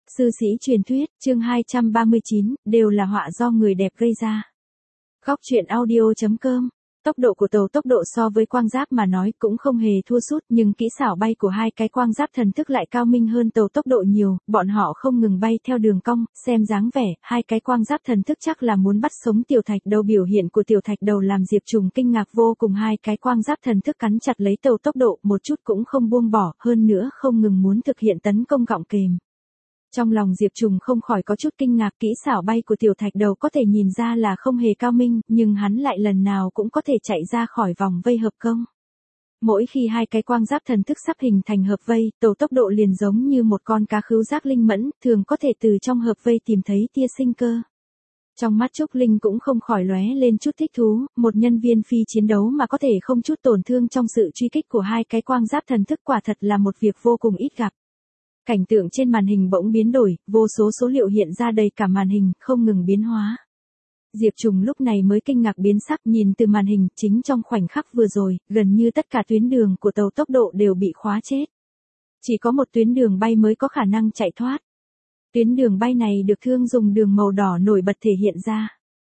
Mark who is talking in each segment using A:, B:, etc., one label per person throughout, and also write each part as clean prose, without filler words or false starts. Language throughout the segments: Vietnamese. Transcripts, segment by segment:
A: Sư sĩ truyền thuyết, chương 239, đều là họa do người đẹp gây ra. Góc truyện audio.com. Tốc độ của tốc độ so với quang giáp mà nói cũng không hề thua sút, nhưng kỹ xảo bay của hai cái quang giáp thần thức lại cao minh hơn tốc độ nhiều, bọn họ không ngừng bay theo đường cong, xem dáng vẻ, hai cái quang giáp thần thức chắc là muốn bắt sống tiểu thạch đầu. Biểu hiện của tiểu thạch đầu làm Diệp Trùng kinh ngạc vô cùng, hai cái quang giáp thần thức cắn chặt lấy tốc độ, một chút cũng không buông bỏ, hơn nữa không ngừng muốn thực hiện tấn công gọng kềm. Trong lòng Diệp Trùng không khỏi có chút kinh ngạc, kỹ xảo bay của tiểu thạch đầu có thể nhìn ra là không hề cao minh, nhưng hắn lại lần nào cũng có thể chạy ra khỏi vòng vây hợp công. Mỗi khi hai cái quang giáp thần thức sắp hình thành hợp vây, tốc độ liền giống như một con cá khứu giác linh mẫn, thường có thể từ trong hợp vây tìm thấy tia sinh cơ. Trong mắt Trúc Linh cũng không khỏi lóe lên chút thích thú, một nhân viên phi chiến đấu mà có thể không chút tổn thương trong sự truy kích của hai cái quang giáp thần thức quả thật là một việc vô cùng ít gặp. Cảnh tượng trên màn hình bỗng biến đổi, vô số số liệu hiện ra đầy cả màn hình, không ngừng biến hóa. Diệp Trùng lúc này mới kinh ngạc biến sắc, nhìn từ màn hình, chính trong khoảnh khắc vừa rồi, gần như tất cả tuyến đường của tốc độ đều bị khóa chết. Chỉ có một tuyến đường bay mới có khả năng chạy thoát. Tuyến đường bay này được Thương dùng đường màu đỏ nổi bật thể hiện ra.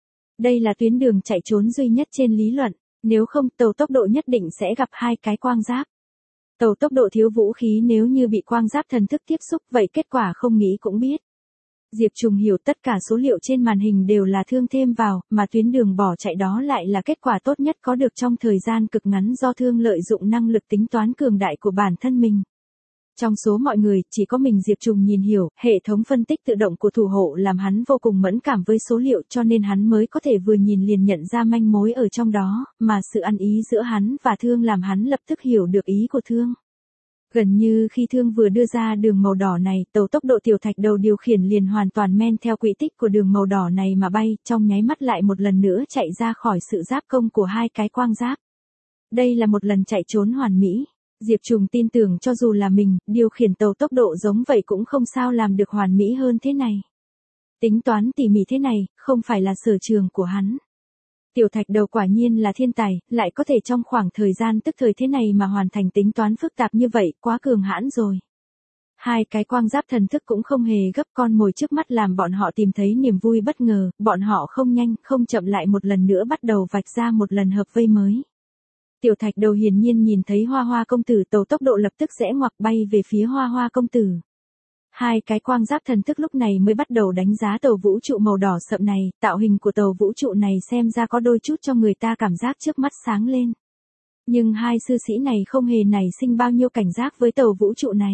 A: Đây là tuyến đường chạy trốn duy nhất trên lý luận, nếu không tốc độ nhất định sẽ gặp hai cái quang giáp. Tốc độ thiếu vũ khí, nếu như bị quang giáp thần thức tiếp xúc vậy kết quả không nghĩ cũng biết. Diệp Trùng hiểu tất cả số liệu trên màn hình đều là Thương thêm vào, mà tuyến đường bỏ chạy đó lại là kết quả tốt nhất có được trong thời gian cực ngắn do Thương lợi dụng năng lực tính toán cường đại của bản thân mình. Trong số mọi người, chỉ có mình Diệp Trùng nhìn hiểu, hệ thống phân tích tự động của thủ hộ làm hắn vô cùng mẫn cảm với số liệu, cho nên hắn mới có thể vừa nhìn liền nhận ra manh mối ở trong đó, mà sự ăn ý giữa hắn và Thương làm hắn lập tức hiểu được ý của Thương. Gần như khi Thương vừa đưa ra đường màu đỏ này, tốc độ tiểu thạch đầu điều khiển liền hoàn toàn men theo quỹ tích của đường màu đỏ này mà bay, trong nháy mắt lại một lần nữa chạy ra khỏi sự giáp công của hai cái quang giáp. Đây là một lần chạy trốn hoàn mỹ. Diệp Trùng tin tưởng cho dù là mình, điều khiển tốc độ giống vậy cũng không sao làm được hoàn mỹ hơn thế này. Tính toán tỉ mỉ thế này, không phải là sở trường của hắn. Tiểu thạch đầu quả nhiên là thiên tài, lại có thể trong khoảng thời gian tức thời thế này mà hoàn thành tính toán phức tạp như vậy, quá cường hãn rồi. Hai cái quang giáp thần thức cũng không hề gấp, con mồi trước mắt làm bọn họ tìm thấy niềm vui bất ngờ, bọn họ không nhanh, không chậm lại một lần nữa bắt đầu vạch ra một lần hợp vây mới. Tiểu thạch đầu hiển nhiên nhìn thấy Hoa Hoa công tử, tốc độ lập tức rẽ ngoặc bay về phía Hoa Hoa công tử. Hai cái quang giáp thần thức lúc này mới bắt đầu đánh giá tàu vũ trụ màu đỏ sậm này, tạo hình của tàu vũ trụ này xem ra có đôi chút cho người ta cảm giác trước mắt sáng lên. Nhưng hai sư sĩ này không hề nảy sinh bao nhiêu cảnh giác với tàu vũ trụ này.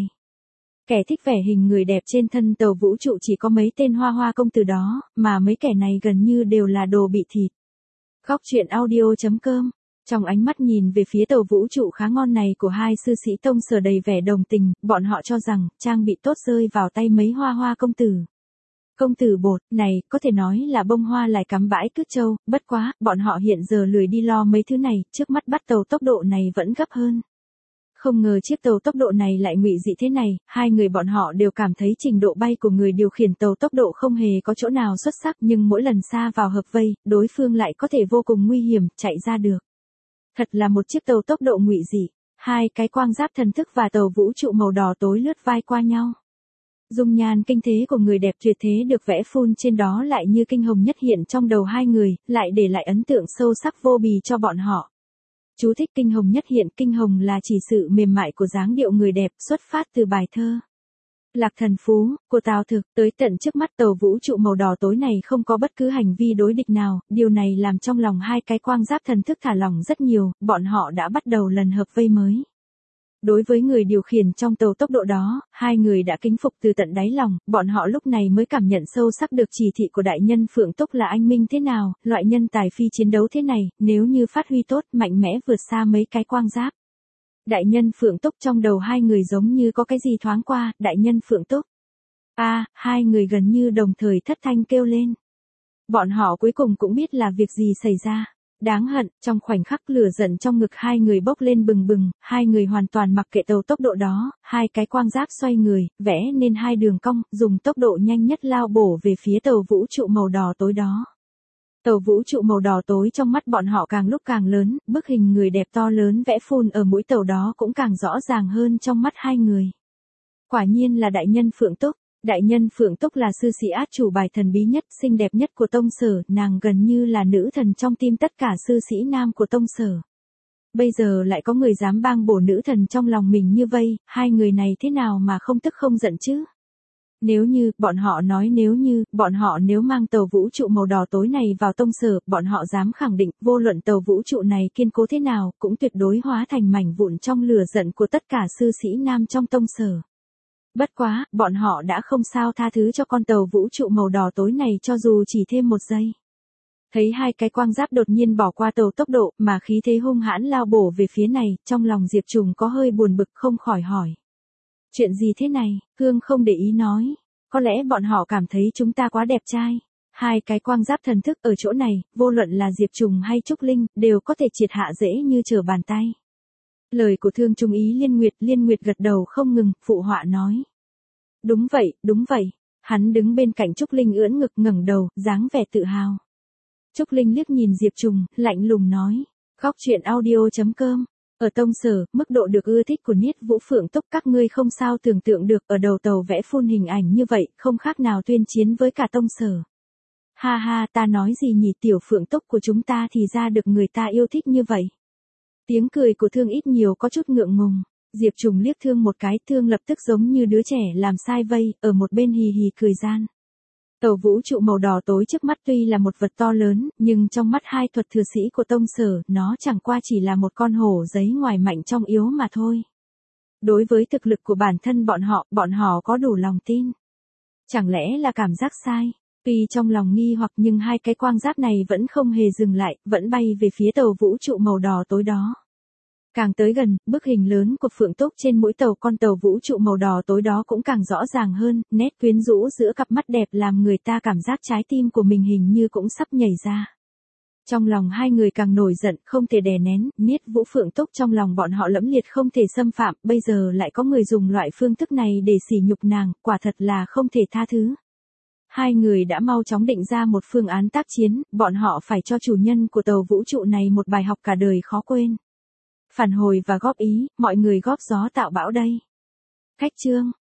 A: Kẻ thích vẻ hình người đẹp trên thân tàu vũ trụ chỉ có mấy tên Hoa Hoa công tử đó, mà mấy kẻ này gần như đều là đồ bị thịt. Góc truyện audio.com. Trong ánh mắt nhìn về phía tàu vũ trụ khá ngon này của hai sư sĩ Tông Sở đầy vẻ đồng tình, bọn họ cho rằng, trang bị tốt rơi vào tay mấy Hoa Hoa công tử. Công tử bột, này, có thể nói là bông hoa lại cắm bãi cứt trâu, bất quá, bọn họ hiện giờ lười đi lo mấy thứ này, trước mắt bắt tốc độ này vẫn gấp hơn. Không ngờ chiếc tốc độ này lại ngụy dị thế này, hai người bọn họ đều cảm thấy trình độ bay của người điều khiển tốc độ không hề có chỗ nào xuất sắc, nhưng mỗi lần xa vào hợp vây, đối phương lại có thể vô cùng nguy hiểm, chạy ra được. Thật là một chiếc tốc độ ngụy dị, hai cái quang giáp thần thức và tàu vũ trụ màu đỏ tối lướt vai qua nhau. Dung nhan kinh thế của người đẹp tuyệt thế được vẽ phun trên đó lại như kinh hồng nhất hiện trong đầu hai người, lại để lại ấn tượng sâu sắc vô bì cho bọn họ. Chú thích kinh hồng nhất hiện, kinh hồng là chỉ sự mềm mại của dáng điệu người đẹp, xuất phát từ bài thơ Lạc Thần Phú của Tào Thực. Tới tận trước mắt tàu vũ trụ màu đỏ tối này không có bất cứ hành vi đối địch nào, điều này làm trong lòng hai cái quang giáp thần thức thả lỏng rất nhiều, bọn họ đã bắt đầu lần hợp vây mới. Đối với người điều khiển trong tốc độ đó, hai người đã kính phục từ tận đáy lòng, bọn họ lúc này mới cảm nhận sâu sắc được chỉ thị của đại nhân Phượng Túc là anh minh thế nào, loại nhân tài phi chiến đấu thế này, nếu như phát huy tốt, mạnh mẽ vượt xa mấy cái quang giáp. Đại nhân Phượng Túc, trong đầu hai người giống như có cái gì thoáng qua, đại nhân Phượng Túc. Hai người gần như đồng thời thất thanh kêu lên. Bọn họ cuối cùng cũng biết là việc gì xảy ra. Đáng hận, trong khoảnh khắc lửa giận trong ngực hai người bốc lên bừng bừng, hai người hoàn toàn mặc kệ tốc độ đó, hai cái quang giáp xoay người, vẽ nên hai đường cong, dùng tốc độ nhanh nhất lao bổ về phía tàu vũ trụ màu đỏ tối đó. Tàu vũ trụ màu đỏ tối trong mắt bọn họ càng lúc càng lớn, bức hình người đẹp to lớn vẽ phun ở mũi tàu đó cũng càng rõ ràng hơn trong mắt hai người. Quả nhiên là đại nhân Phượng Túc. Đại nhân Phượng Túc là sư sĩ át chủ bài thần bí nhất, xinh đẹp nhất của tông sở, nàng gần như là nữ thần trong tim tất cả sư sĩ nam của tông sở. Bây giờ lại có người dám bang bổ nữ thần trong lòng mình như vây, hai người này thế nào mà không tức không giận chứ? Nếu mang tàu vũ trụ màu đỏ tối này vào tông sở, bọn họ dám khẳng định, vô luận tàu vũ trụ này kiên cố thế nào, cũng tuyệt đối hóa thành mảnh vụn trong lửa giận của tất cả sư sĩ nam trong tông sở. Bất quá, bọn họ đã không sao tha thứ cho con tàu vũ trụ màu đỏ tối này cho dù chỉ thêm một giây. Thấy hai cái quang giáp đột nhiên bỏ qua tàu tốc độ, mà khí thế hung hãn lao bổ về phía này, trong lòng Diệp Trùng có hơi buồn bực không khỏi hỏi. Chuyện gì thế này? Hương không để ý nói. Có lẽ bọn họ cảm thấy chúng ta quá đẹp trai. Hai cái quang giáp thần thức ở chỗ này, vô luận là Diệp Trùng hay Trúc Linh, đều có thể triệt hạ dễ như trở bàn tay. Lời của Thương Trung Ý Liên Nguyệt gật đầu không ngừng, phụ họa nói. Đúng vậy. Hắn đứng bên cạnh Trúc Linh ưỡn ngực ngẩng đầu, dáng vẻ tự hào. Trúc Linh liếc nhìn Diệp Trùng, lạnh lùng nói. Góc truyện audio.com. Ở tông sở, mức độ được ưa thích của Niết Vũ Phượng Túc các ngươi không sao tưởng tượng được, ở đầu tàu vẽ phun hình ảnh như vậy, không khác nào tuyên chiến với cả tông sở. Ha ha, ta nói gì nhỉ, tiểu Phượng Túc của chúng ta thì ra được người ta yêu thích như vậy. Tiếng cười của Thương ít nhiều có chút ngượng ngùng. Diệp Trùng liếc Thương một cái, Thương lập tức giống như đứa trẻ làm sai vây, ở một bên hì hì cười gian. Tàu vũ trụ màu đỏ tối trước mắt tuy là một vật to lớn, nhưng trong mắt hai thuật thừa sĩ của tông sở, nó chẳng qua chỉ là một con hổ giấy ngoài mạnh trong yếu mà thôi. Đối với thực lực của bản thân bọn họ có đủ lòng tin. Chẳng lẽ là cảm giác sai? Tuy trong lòng nghi hoặc nhưng hai cái quang giáp này vẫn không hề dừng lại, vẫn bay về phía tàu vũ trụ màu đỏ tối đó. Càng tới gần, bức hình lớn của Phượng Túc trên mũi tàu con tàu vũ trụ màu đỏ tối đó cũng càng rõ ràng hơn, nét quyến rũ giữa cặp mắt đẹp làm người ta cảm giác trái tim của mình hình như cũng sắp nhảy ra. Trong lòng hai người càng nổi giận, không thể đè nén, Niết Vũ Phượng Túc trong lòng bọn họ lẫm liệt không thể xâm phạm, bây giờ lại có người dùng loại phương thức này để sỉ nhục nàng, quả thật là không thể tha thứ. Hai người đã mau chóng định ra một phương án tác chiến, bọn họ phải cho chủ nhân của tàu vũ trụ này một bài học cả đời khó quên. Phản hồi và góp ý, mọi người góp gió tạo bão đây. Khách chương.